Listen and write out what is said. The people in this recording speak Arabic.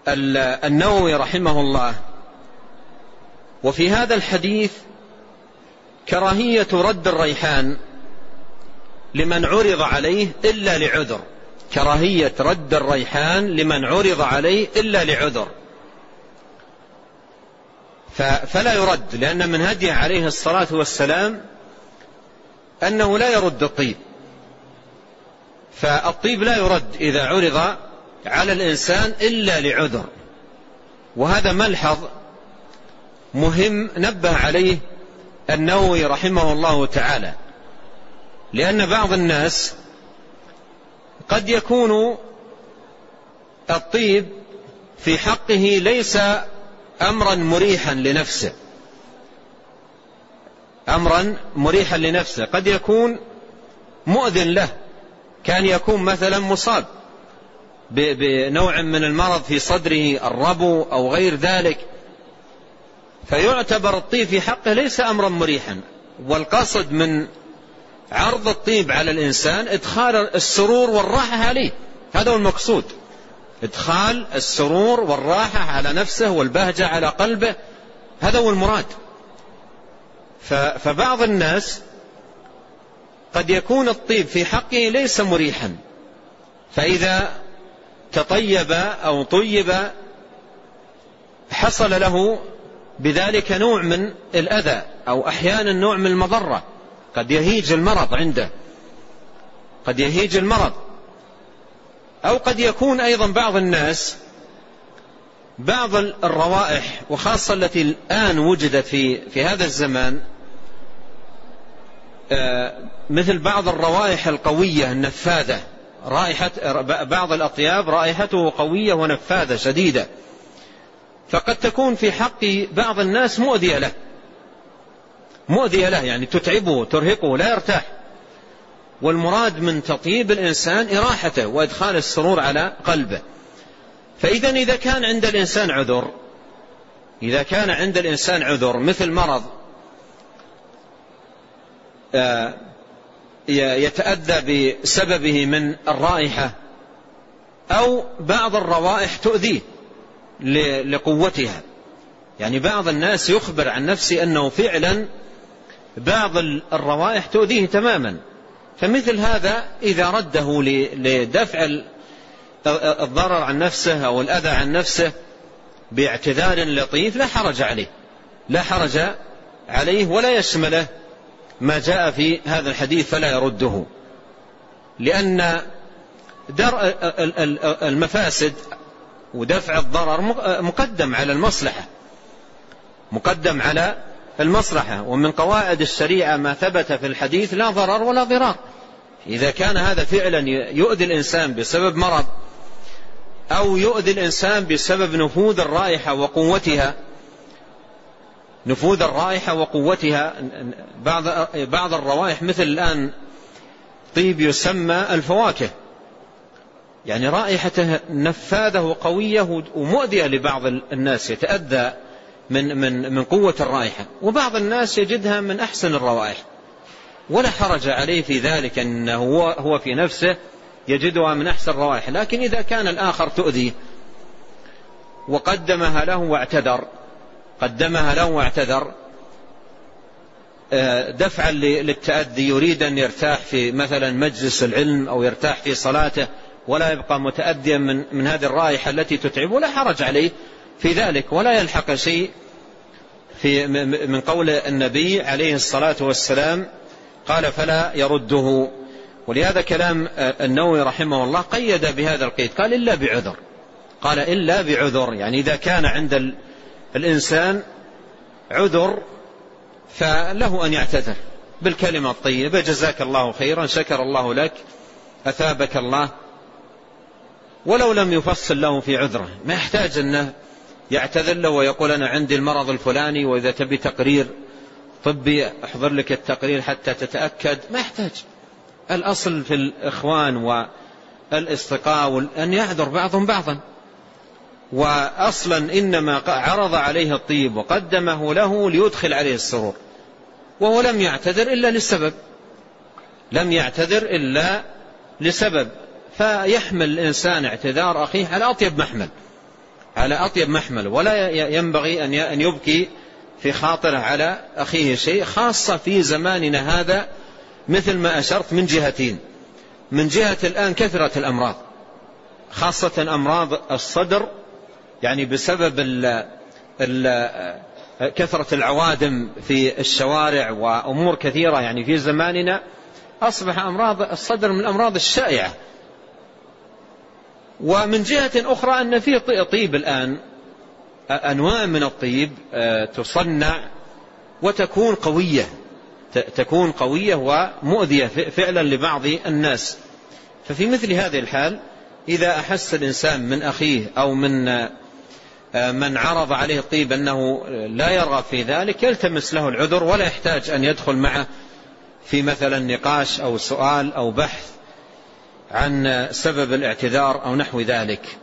النووي رحمه الله: وفي هذا الحديث كراهية رد الريحان لمن عرض عليه إلا لعذر. كراهية رد الريحان لمن عرض عليه إلا لعذر، فلا يرد، لأن من هديه عليه الصلاة والسلام أنه لا يرد الطيب، فالطيب لا يرد إذا عرض على الإنسان إلا لعذر. وهذا ملحظ مهم نبه عليه النووي رحمه الله تعالى، لأن بعض الناس قد يكون الطيب في حقه ليس أمرا مريحا لنفسه، أمرا مريحا لنفسه، قد يكون مؤذن له، كان يكون مثلا مصاب بنوع من المرض في صدره، الربو أو غير ذلك، فيعتبر الطيب في حقه ليس أمرا مريحا. والقصد من عرض الطيب على الإنسان إدخال السرور والراحة عليه، هذا هو المقصود، إدخال السرور والراحة على نفسه والبهجة على قلبه، هذا هو المراد. فبعض الناس قد يكون الطيب في حقه ليس مريحا، فإذا تطيب أو طيب حصل له بذلك نوع من الأذى، أو أحيانا نوع من المضرة، قد يهيج المرض عنده، قد يهيج المرض. أو قد يكون أيضا بعض الناس بعض الروائح، وخاصة التي الآن وجدت في هذا الزمان، مثل بعض الروائح القوية النفاذة، رائحة بعض الأطياب رائحته قوية ونفاذة شديدة، فقد تكون في حق بعض الناس مؤذية له، يعني تتعبه ترهقه لا يرتاح. والمراد من تطيب الإنسان إراحته وإدخال السرور على قلبه. فإذا إذا كان عند الإنسان عذر مثل مرض يتأذى بسببه من الرائحة، أو بعض الروائح تؤذيه لقوتها، يعني بعض الناس يخبر عن نفسه أنه فعلا بعض الروائح تؤذيه تماما، فمثل هذا إذا رده لدفع الضرر عن نفسه أو الأذى عن نفسه باعتذار لطيف لا حرج عليه ولا يشمله ما جاء في هذا الحديث، فلا يرده، لأن درء المفاسد ودفع الضرر مقدم على المصلحة. ومن قواعد الشريعة ما ثبت في الحديث: لا ضرر ولا ضرار. إذا كان هذا فعلا يؤذي الإنسان بسبب مرض، أو يؤذي الإنسان بسبب نفوذ الرائحة وقوتها، بعض الروائح مثل الآن طيب يسمى الفواكه، يعني رائحته نفاذة وقوية ومؤذية لبعض الناس، يتأذى من قوة الرائحة، وبعض الناس يجدها من أحسن الروائح ولا حرج عليه في ذلك، أنه هو في نفسه يجدها من أحسن الروائح. لكن إذا كان الآخر تؤذيه وقدمها له واعتذر دفعا للتأذي، يريد أن يرتاح في مثلا مجلس العلم أو يرتاح في صلاته ولا يبقى متأذيا من هذه الرائحة التي تتعب، ولا حرج عليه في ذلك، ولا يلحق شيء من قول النبي عليه الصلاة والسلام قال: فلا يرده. ولهذا كلام النووي رحمه الله قيد بهذا القيد، قال: إلا بعذر، يعني إذا كان عند الإنسان عذر فله أن يعتذر بالكلمة الطيبة: جزاك الله خيرا، شكر الله لك، أثابك الله، ولو لم يفصل له في عذره، ما يحتاج أنه يعتذر له ويقول: أنا عندي المرض الفلاني وإذا تبي تقرير طبي أحضر لك التقرير حتى تتأكد، ما يحتاج. الأصل في الإخوان والاصدقاء أن يعذر بعضهم بعضا، وأصلا إنما عرض عليه الطيب وقدمه له ليدخل عليه السرور، وهو لم يعتذر إلا لسبب، فيحمل الإنسان اعتذار أخيه على أطيب محمل، على أطيب محمل، ولا ينبغي أن يبكي في خاطره على أخيه شيء، خاصة في زماننا هذا مثل ما أشرت من جهتين. من جهة الآن كثرة الأمراض، خاصة أمراض الصدر، يعني بسبب كثرة العوادم في الشوارع وأمور كثيرة، يعني في زماننا أصبح أمراض الصدر من الأمراض الشائعة. ومن جهة أخرى أن في طيب الآن، أنواع من الطيب تصنع وتكون قوية، تكون قوية ومؤذية فعلا لبعض الناس. ففي مثل هذه الحال إذا أحس الإنسان من أخيه أو من عرض عليه الطيب أنه لا يرغب في ذلك، يلتمس له العذر، ولا يحتاج أن يدخل معه في مثلا نقاش أو سؤال أو بحث عن سبب الاعتذار أو نحو ذلك.